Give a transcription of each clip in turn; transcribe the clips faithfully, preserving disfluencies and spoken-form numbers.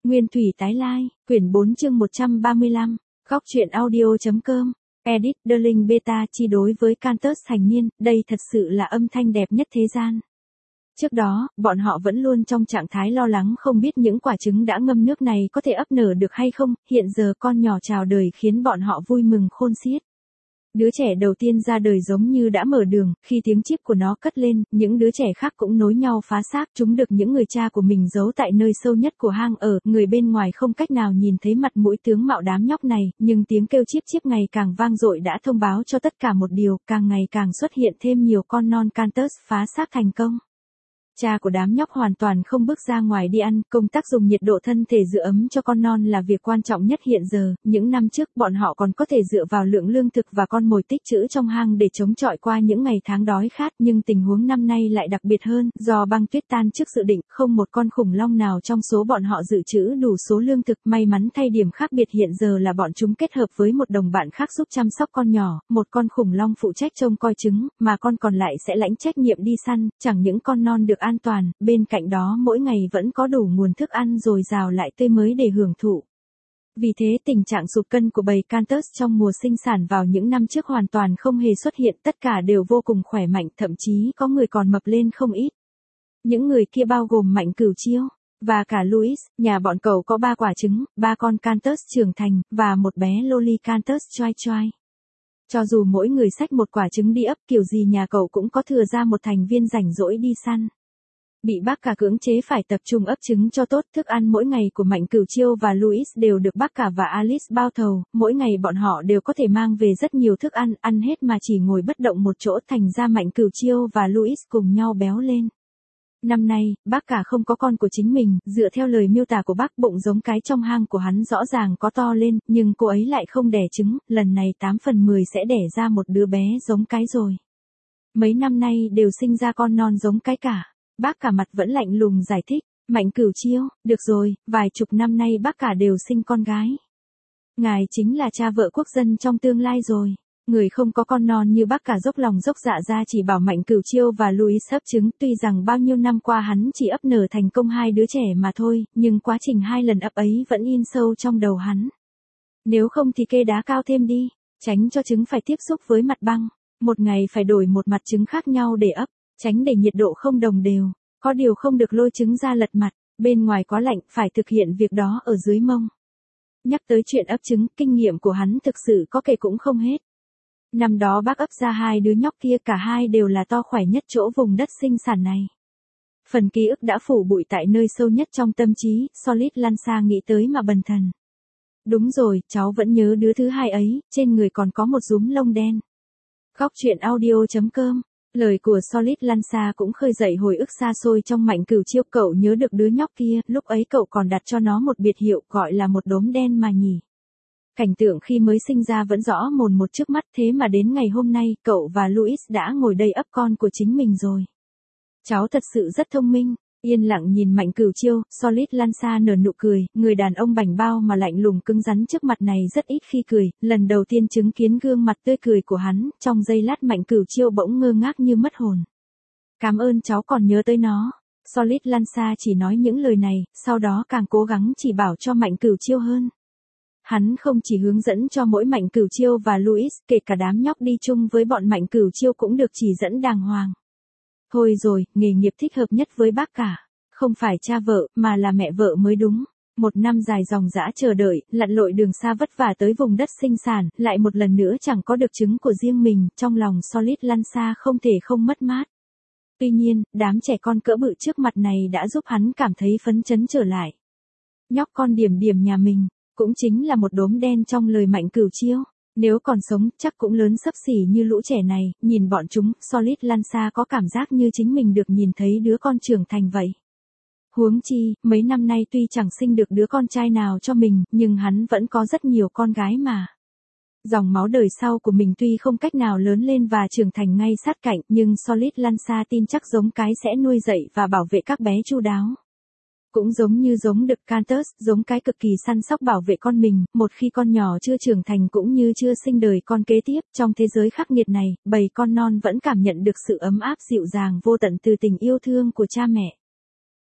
Nguyên thủy tái lai, quyển bốn chương một trăm ba mươi lăm, góc truyện audio.com, edit, Darling Beta chi đối với Cantus thành niên, đây thật sự là âm thanh đẹp nhất thế gian. Trước đó, bọn họ vẫn luôn trong trạng thái lo lắng không biết những quả trứng đã ngâm nước này có thể ấp nở được hay không, hiện giờ con nhỏ chào đời khiến bọn họ vui mừng khôn xiết. Đứa trẻ đầu tiên ra đời giống như đã mở đường, khi tiếng chíp của nó cất lên, những đứa trẻ khác cũng nối nhau phá xác, chúng được những người cha của mình giấu tại nơi sâu nhất của hang ở, người bên ngoài không cách nào nhìn thấy mặt mũi tướng mạo đám nhóc này, nhưng tiếng kêu chíp chíp ngày càng vang dội đã thông báo cho tất cả một điều, càng ngày càng xuất hiện thêm nhiều con non Cantus phá xác thành công. Cha của đám nhóc hoàn toàn không bước ra ngoài đi ăn, công tác dùng nhiệt độ thân thể giữ ấm cho con non là việc quan trọng nhất hiện giờ, những năm trước bọn họ còn có thể dựa vào lượng lương thực và con mồi tích trữ trong hang để chống chọi qua những ngày tháng đói khát, nhưng tình huống năm nay lại đặc biệt hơn, do băng tuyết tan trước dự định, không một con khủng long nào trong số bọn họ dự trữ đủ số lương thực, may mắn thay điểm khác biệt hiện giờ là bọn chúng kết hợp với một đồng bạn khác giúp chăm sóc con nhỏ, một con khủng long phụ trách trông coi trứng, mà con còn lại sẽ lãnh trách nhiệm đi săn, chẳng những con non được an toàn, bên cạnh đó mỗi ngày vẫn có đủ nguồn thức ăn dồi dào lại tươi mới để hưởng thụ. Vì thế tình trạng sụt cân của bầy Cantus trong mùa sinh sản vào những năm trước hoàn toàn không hề xuất hiện, tất cả đều vô cùng khỏe mạnh, thậm chí có người còn mập lên không ít. Những người kia bao gồm Mạnh Cửu Chiêu, và cả Louis, nhà bọn cậu có ba quả trứng, ba con Cantus trưởng thành, và một bé Loli Cantus choai choai. Cho dù mỗi người xách một quả trứng đi ấp kiểu gì nhà cậu cũng có thừa ra một thành viên rảnh rỗi đi săn. Bị bác cả cưỡng chế phải tập trung ấp trứng cho tốt, thức ăn mỗi ngày của Mạnh Cửu Chiêu và Louis đều được bác cả và Alice bao thầu, mỗi ngày bọn họ đều có thể mang về rất nhiều thức ăn, ăn hết mà chỉ ngồi bất động một chỗ, thành ra Mạnh Cửu Chiêu và Louis cùng nhau béo lên. Năm nay, bác cả không có con của chính mình, dựa theo lời miêu tả của bác, bụng giống cái trong hang của hắn rõ ràng có to lên, nhưng cô ấy lại không đẻ trứng, lần này tám phần mười sẽ đẻ ra một đứa bé giống cái rồi. Mấy năm nay đều sinh ra con non giống cái cả. Bác cả mặt vẫn lạnh lùng giải thích, Mạnh Cửu Chiêu, được rồi, vài chục năm nay bác cả đều sinh con gái. Ngài chính là cha vợ quốc dân trong tương lai rồi. Người không có con non như bác cả dốc lòng dốc dạ ra chỉ bảo Mạnh Cửu Chiêu và Louis ấp trứng, tuy rằng bao nhiêu năm qua hắn chỉ ấp nở thành công hai đứa trẻ mà thôi, nhưng quá trình hai lần ấp ấy vẫn in sâu trong đầu hắn. Nếu không thì kê đá cao thêm đi, tránh cho trứng phải tiếp xúc với mặt băng, một ngày phải đổi một mặt trứng khác nhau để ấp. Tránh để nhiệt độ không đồng đều, có điều không được lôi trứng ra lật mặt, bên ngoài quá lạnh, phải thực hiện việc đó ở dưới mông. Nhắc tới chuyện ấp trứng, kinh nghiệm của hắn thực sự có kể cũng không hết. Năm đó bác ấp ra hai đứa nhóc kia, cả hai đều là to khỏe nhất chỗ vùng đất sinh sản này. Phần ký ức đã phủ bụi tại nơi sâu nhất trong tâm trí, Solid Lanza nghĩ tới mà bần thần. Đúng rồi, cháu vẫn nhớ đứa thứ hai ấy, trên người còn có một rúm lông đen. Góc truyện audio.com. Lời của Solid Lanza cũng khơi dậy hồi ức xa xôi trong Mạnh Cửu Chiêu, cậu nhớ được đứa nhóc kia, lúc ấy cậu còn đặt cho nó một biệt hiệu gọi là một đốm đen mà nhỉ. Cảnh tượng khi mới sinh ra vẫn rõ mồn một trước mắt, thế mà đến ngày hôm nay, cậu và Louis đã ngồi đây ấp con của chính mình rồi. Cháu thật sự rất thông minh. Yên lặng nhìn Mạnh Cửu Chiêu, Solid Lanza nở nụ cười, người đàn ông bảnh bao mà lạnh lùng cứng rắn trước mặt này rất ít khi cười, lần đầu tiên chứng kiến gương mặt tươi cười của hắn, trong giây lát Mạnh Cửu Chiêu bỗng ngơ ngác như mất hồn. Cảm ơn cháu còn nhớ tới nó. Solid Lanza chỉ nói những lời này, sau đó càng cố gắng chỉ bảo cho Mạnh Cửu Chiêu hơn. Hắn không chỉ hướng dẫn cho mỗi Mạnh Cửu Chiêu và Louis, kể cả đám nhóc đi chung với bọn Mạnh Cửu Chiêu cũng được chỉ dẫn đàng hoàng. Thôi rồi, nghề nghiệp thích hợp nhất với bác cả, không phải cha vợ, mà là mẹ vợ mới đúng. Một năm dài dòng dã chờ đợi, lặn lội đường xa vất vả tới vùng đất sinh sản, lại một lần nữa chẳng có được trứng của riêng mình, trong lòng Solid Lanza không thể không mất mát. Tuy nhiên, đám trẻ con cỡ bự trước mặt này đã giúp hắn cảm thấy phấn chấn trở lại. Nhóc con Điểm Điểm nhà mình, cũng chính là một đốm đen trong lời Mạnh Cửu Chiêu. Nếu còn sống, chắc cũng lớn xấp xỉ như lũ trẻ này, nhìn bọn chúng, Solid Lanza có cảm giác như chính mình được nhìn thấy đứa con trưởng thành vậy. Huống chi, mấy năm nay tuy chẳng sinh được đứa con trai nào cho mình, nhưng hắn vẫn có rất nhiều con gái mà. Dòng máu đời sau của mình tuy không cách nào lớn lên và trưởng thành ngay sát cạnh, nhưng Solid Lanza tin chắc giống cái sẽ nuôi dạy và bảo vệ các bé chu đáo. Cũng giống như giống đực Cantus, giống cái cực kỳ săn sóc bảo vệ con mình, một khi con nhỏ chưa trưởng thành cũng như chưa sinh đời con kế tiếp, trong thế giới khắc nghiệt này, bầy con non vẫn cảm nhận được sự ấm áp dịu dàng vô tận từ tình yêu thương của cha mẹ.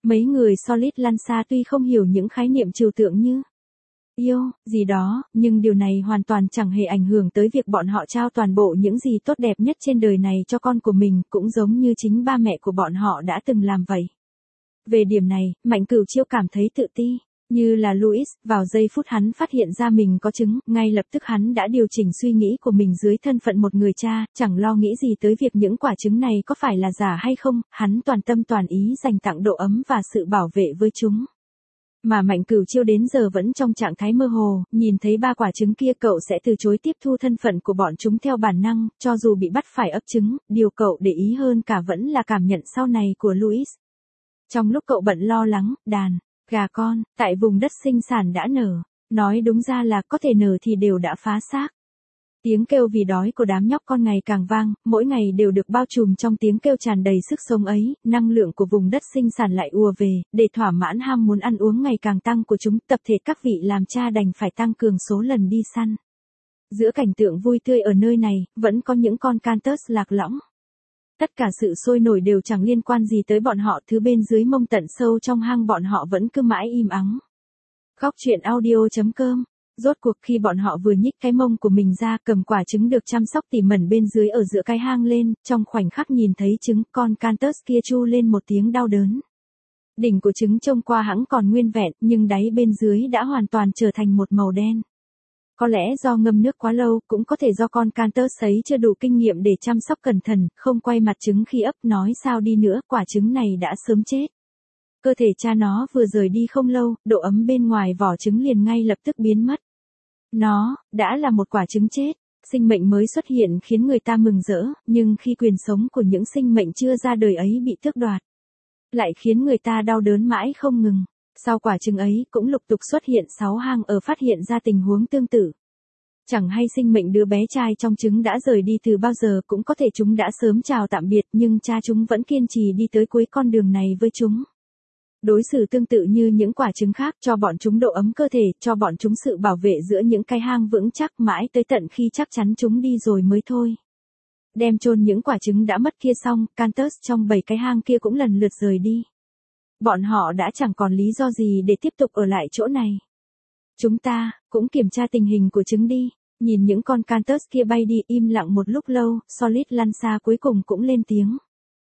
Mấy người Solid Lanza tuy không hiểu những khái niệm trừu tượng như yêu, gì đó, nhưng điều này hoàn toàn chẳng hề ảnh hưởng tới việc bọn họ trao toàn bộ những gì tốt đẹp nhất trên đời này cho con của mình, cũng giống như chính ba mẹ của bọn họ đã từng làm vậy. Về điểm này, Mạnh Cửu Chiêu cảm thấy tự ti. Như là Louis, vào giây phút hắn phát hiện ra mình có trứng, ngay lập tức hắn đã điều chỉnh suy nghĩ của mình dưới thân phận một người cha, chẳng lo nghĩ gì tới việc những quả trứng này có phải là giả hay không, hắn toàn tâm toàn ý dành tặng độ ấm và sự bảo vệ với chúng. Mà Mạnh Cửu Chiêu đến giờ vẫn trong trạng thái mơ hồ, nhìn thấy ba quả trứng kia cậu sẽ từ chối tiếp thu thân phận của bọn chúng theo bản năng, cho dù bị bắt phải ấp trứng, điều cậu để ý hơn cả vẫn là cảm nhận sau này của Louis. Trong lúc cậu bận lo lắng, đàn gà con, tại vùng đất sinh sản đã nở. Nói đúng ra là có thể nở thì đều đã phá xác. Tiếng kêu vì đói của đám nhóc con ngày càng vang, mỗi ngày đều được bao trùm trong tiếng kêu tràn đầy sức sống ấy, năng lượng của vùng đất sinh sản lại ùa về, để thỏa mãn ham muốn ăn uống ngày càng tăng của chúng, tập thể các vị làm cha đành phải tăng cường số lần đi săn. Giữa cảnh tượng vui tươi ở nơi này, vẫn có những con Cantus lạc lõng. Tất cả sự sôi nổi đều chẳng liên quan gì tới bọn họ, thứ bên dưới mông tận sâu trong hang bọn họ vẫn cứ mãi im ắng. Góc truyện audio chấm com. Rốt cuộc khi bọn họ vừa nhích cái mông của mình ra, cầm quả trứng được chăm sóc tỉ mẩn bên dưới ở giữa cái hang lên, trong khoảnh khắc nhìn thấy trứng, con Cantus kia chu lên một tiếng đau đớn. Đỉnh của trứng trông qua hẵng còn nguyên vẹn, nhưng đáy bên dưới đã hoàn toàn trở thành một màu đen. Có lẽ do ngâm nước quá lâu, cũng có thể do con Cantus ấy chưa đủ kinh nghiệm để chăm sóc cẩn thận, không quay mặt trứng khi ấp, nói sao đi nữa, quả trứng này đã sớm chết. Cơ thể cha nó vừa rời đi không lâu, độ ấm bên ngoài vỏ trứng liền ngay lập tức biến mất. Nó, đã là một quả trứng chết, sinh mệnh mới xuất hiện khiến người ta mừng rỡ, nhưng khi quyền sống của những sinh mệnh chưa ra đời ấy bị tước đoạt, lại khiến người ta đau đớn mãi không ngừng. Sau quả trứng ấy cũng lục tục xuất hiện sáu hang ở phát hiện ra tình huống tương tự. Chẳng hay sinh mệnh đứa bé trai trong trứng đã rời đi từ bao giờ, cũng có thể chúng đã sớm chào tạm biệt, nhưng cha chúng vẫn kiên trì đi tới cuối con đường này với chúng. Đối xử tương tự như những quả trứng khác, cho bọn chúng độ ấm cơ thể, cho bọn chúng sự bảo vệ giữa những cái hang vững chắc mãi tới tận khi chắc chắn chúng đi rồi mới thôi. Đem chôn những quả trứng đã mất kia xong, Cantus trong bảy cái hang kia cũng lần lượt rời đi. Bọn họ đã chẳng còn lý do gì để tiếp tục ở lại chỗ này. Chúng ta, cũng kiểm tra tình hình của trứng đi. Nhìn những con Cantus kia bay đi im lặng một lúc lâu, Solid Lanza cuối cùng cũng lên tiếng.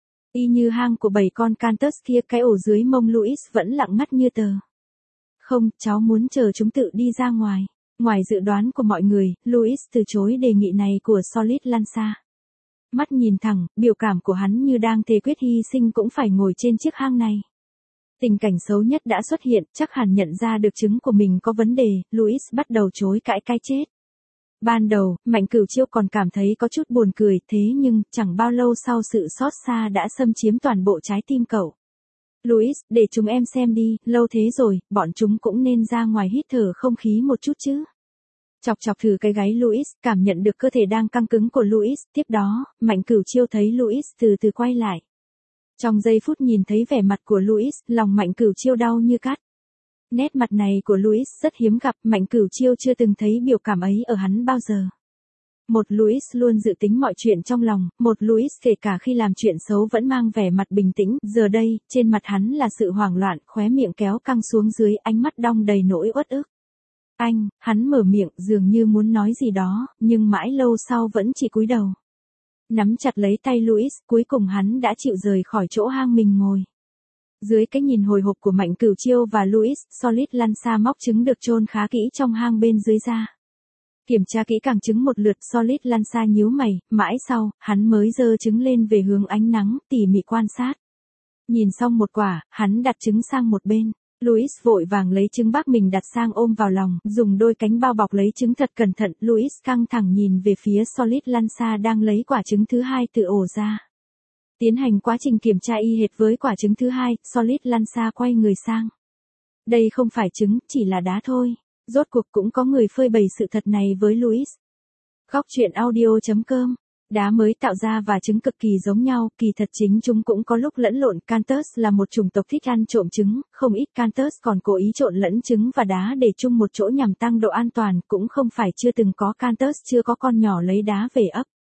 Y như hang của bảy con Cantus kia, cái ổ dưới mông Louis vẫn lặng ngắt như tờ. Không, cháu muốn chờ chúng tự đi ra ngoài. Ngoài dự đoán của mọi người, Louis từ chối đề nghị này của Solid Lanza. Mắt nhìn thẳng, biểu cảm của hắn như đang thề quyết hy sinh cũng phải ngồi trên chiếc hang này. Tình cảnh xấu nhất đã xuất hiện, chắc hẳn nhận ra được trứng của mình có vấn đề, Louis bắt đầu chối cãi cái chết. Ban đầu, Mạnh Cửu Chiêu còn cảm thấy có chút buồn cười, thế nhưng, chẳng bao lâu sau sự xót xa đã xâm chiếm toàn bộ trái tim cậu. Louis, để chúng em xem đi, lâu thế rồi, bọn chúng cũng nên ra ngoài hít thở không khí một chút chứ. Chọc chọc thử cái gáy Louis, cảm nhận được cơ thể đang căng cứng của Louis, tiếp đó, Mạnh Cửu Chiêu thấy Louis từ từ quay lại. Trong giây phút nhìn thấy vẻ mặt của Louis, lòng Mạnh Cửu Chiêu đau như cắt. Nét mặt này của Louis rất hiếm gặp, Mạnh Cửu Chiêu chưa từng thấy biểu cảm ấy ở hắn bao giờ. Một Louis luôn dự tính mọi chuyện trong lòng, một Louis kể cả khi làm chuyện xấu vẫn mang vẻ mặt bình tĩnh, giờ đây, trên mặt hắn là sự hoảng loạn, khóe miệng kéo căng xuống dưới, ánh mắt đong đầy nỗi uất ức. Anh, hắn mở miệng dường như muốn nói gì đó, nhưng mãi lâu sau vẫn chỉ cúi đầu. Nắm chặt lấy tay Louis, cuối cùng hắn đã chịu rời khỏi chỗ hang mình ngồi. Dưới cái nhìn hồi hộp của Mạnh Cửu Chiêu và Louis, Solid Lanza móc trứng được chôn khá kỹ trong hang bên dưới ra. Kiểm tra kỹ càng trứng một lượt, Solid Lanza nhíu mày, mãi sau, hắn mới giơ trứng lên về hướng ánh nắng, tỉ mỉ quan sát. Nhìn xong một quả, hắn đặt trứng sang một bên. Louis vội vàng lấy trứng bác mình đặt sang ôm vào lòng, dùng đôi cánh bao bọc lấy trứng thật cẩn thận. Louis căng thẳng nhìn về phía Solid Lanza đang lấy quả trứng thứ hai từ ổ ra. Tiến hành quá trình kiểm tra y hệt với quả trứng thứ hai, Solid Lanza quay người sang. Đây không phải trứng, chỉ là đá thôi. Rốt cuộc cũng có người phơi bày sự thật này với Louis. Góc truyện audio chấm com. Đá mới tạo ra và trứng cực kỳ giống nhau, kỳ thật chính chúng cũng có lúc lẫn lộn. Cantus là một chủng tộc thích ăn trộm trứng, không ít Cantus còn cố ý trộn lẫn trứng và đá để chung một chỗ nhằm tăng độ an toàn, cũng không phải chưa từng có Cantus chưa có con nhỏ lấy đá về ấp.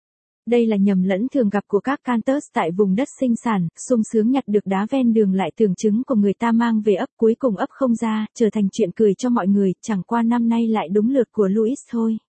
Đây là nhầm lẫn thường gặp của các Cantus tại vùng đất sinh sản, sung sướng nhặt được đá ven đường lại tưởng chứng của người ta mang về ấp, cuối cùng ấp không ra, trở thành chuyện cười cho mọi người, chẳng qua năm nay lại đúng lượt của Louis thôi.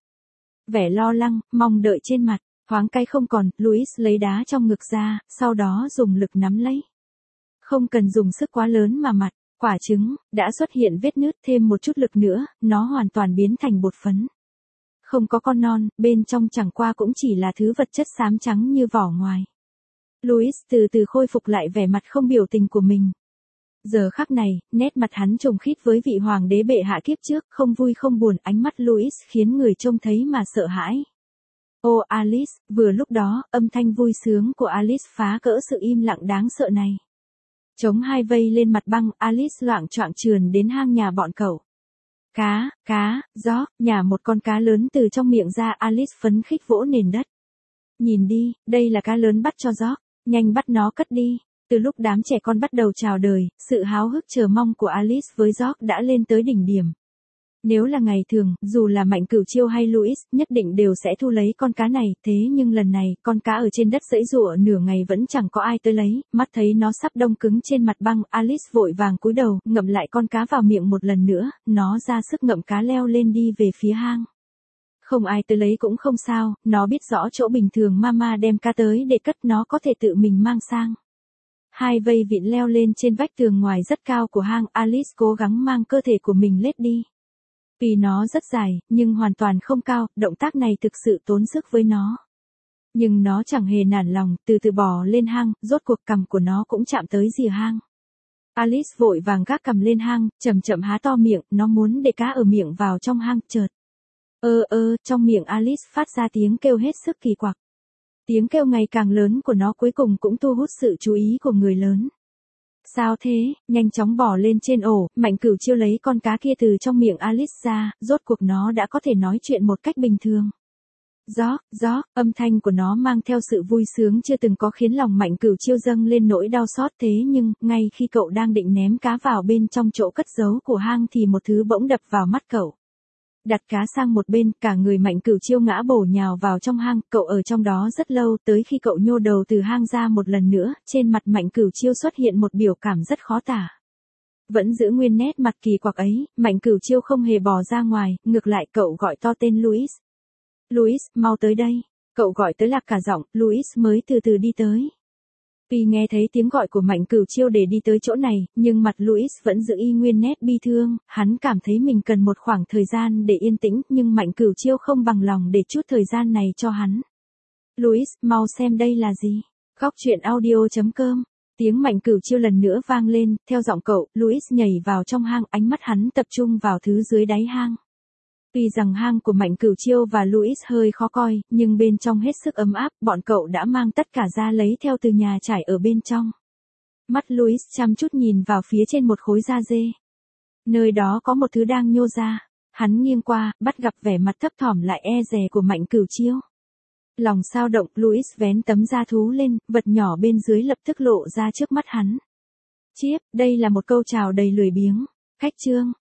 Vẻ lo lắng, mong đợi trên mặt, thoáng cay không còn, Louis lấy đá trong ngực ra, sau đó dùng lực nắm lấy. Không cần dùng sức quá lớn mà mặt, quả trứng, đã xuất hiện vết nứt, thêm một chút lực nữa, nó hoàn toàn biến thành bột phấn. Không có con non, bên trong chẳng qua cũng chỉ là thứ vật chất xám trắng như vỏ ngoài. Louis từ từ khôi phục lại vẻ mặt không biểu tình của mình. Giờ khắc này, nét mặt hắn trùng khít với vị hoàng đế bệ hạ kiếp trước, không vui không buồn, ánh mắt Louis khiến người trông thấy mà sợ hãi. Ô Alice, vừa lúc đó, âm thanh vui sướng của Alice phá cỡ sự im lặng đáng sợ này. Chống hai vây lên mặt băng, Alice loạng choạng trườn đến hang nhà bọn cậu. Cá, cá, gió, nhả một con cá lớn từ trong miệng ra, Alice phấn khích vỗ nền đất. Nhìn đi, đây là cá lớn bắt cho gió, nhanh bắt nó cất đi. Từ lúc đám trẻ con bắt đầu chào đời, sự háo hức chờ mong của Alice với gió đã lên tới đỉnh điểm. Nếu là ngày thường, dù là Mạnh Cửu Chiêu hay Louis, nhất định đều sẽ thu lấy con cá này, thế nhưng lần này, con cá ở trên đất giãy giụa nửa ngày vẫn chẳng có ai tới lấy, mắt thấy nó sắp đông cứng trên mặt băng, Alice vội vàng cúi đầu, ngậm lại con cá vào miệng một lần nữa, nó ra sức ngậm cá leo lên đi về phía hang. Không ai tới lấy cũng không sao, nó biết rõ chỗ bình thường mama đem cá tới để cất, nó có thể tự mình mang sang. Hai vây vịn leo lên trên vách tường ngoài rất cao của hang, Alice cố gắng mang cơ thể của mình lết đi. Vì nó rất dài, nhưng hoàn toàn không cao, động tác này thực sự tốn sức với nó. Nhưng nó chẳng hề nản lòng, từ từ bò lên hang, rốt cuộc cằm của nó cũng chạm tới rìa hang. Alice vội vàng gác cằm lên hang, chậm chậm há to miệng, nó muốn để cá ở miệng vào trong hang, chợt. Ơ ơ, trong miệng Alice phát ra tiếng kêu hết sức kỳ quặc. Tiếng kêu ngày càng lớn của nó cuối cùng cũng thu hút sự chú ý của người lớn. Sao thế, nhanh chóng bỏ lên trên ổ, Mạnh Cửu Chiêu lấy con cá kia từ trong miệng Alice ra, rốt cuộc nó đã có thể nói chuyện một cách bình thường. Gió, gió, âm thanh của nó mang theo sự vui sướng chưa từng có khiến lòng Mạnh Cửu Chiêu dâng lên nỗi đau xót, thế nhưng, ngay khi cậu đang định ném cá vào bên trong chỗ cất giấu của hang thì một thứ bỗng đập vào mắt cậu. Đặt cá sang một bên, cả người Mạnh Cửu Chiêu ngã bổ nhào vào trong hang, cậu ở trong đó rất lâu, tới khi cậu nhô đầu từ hang ra một lần nữa, trên mặt Mạnh Cửu Chiêu xuất hiện một biểu cảm rất khó tả. Vẫn giữ nguyên nét mặt kỳ quặc ấy, Mạnh Cửu Chiêu không hề bò ra ngoài, ngược lại cậu gọi to tên Louis. Louis, mau tới đây. Cậu gọi tới lạc cả giọng, Louis mới từ từ đi tới. Vì nghe thấy tiếng gọi của Mạnh Cửu Chiêu để đi tới chỗ này, nhưng mặt Louis vẫn giữ y nguyên nét bi thương, hắn cảm thấy mình cần một khoảng thời gian để yên tĩnh, nhưng Mạnh Cửu Chiêu không bằng lòng để chút thời gian này cho hắn. Louis, mau xem đây là gì? Góc truyện audio chấm com. Tiếng Mạnh Cửu Chiêu lần nữa vang lên, theo giọng cậu, Louis nhảy vào trong hang, ánh mắt hắn tập trung vào thứ dưới đáy hang. Tuy rằng hang của Mạnh Cửu Chiêu và Louis hơi khó coi, nhưng bên trong hết sức ấm áp, bọn cậu đã mang tất cả ra lấy theo từ nhà trải ở bên trong. Mắt Louis chăm chút nhìn vào phía trên một khối da dê. Nơi đó có một thứ đang nhô ra. Hắn nghiêng qua, bắt gặp vẻ mặt thấp thỏm lại e dè của Mạnh Cửu Chiêu. Lòng sao động, Louis vén tấm da thú lên, vật nhỏ bên dưới lập tức lộ ra trước mắt hắn. Chiếp, đây là một câu chào đầy lười biếng. Khách trương,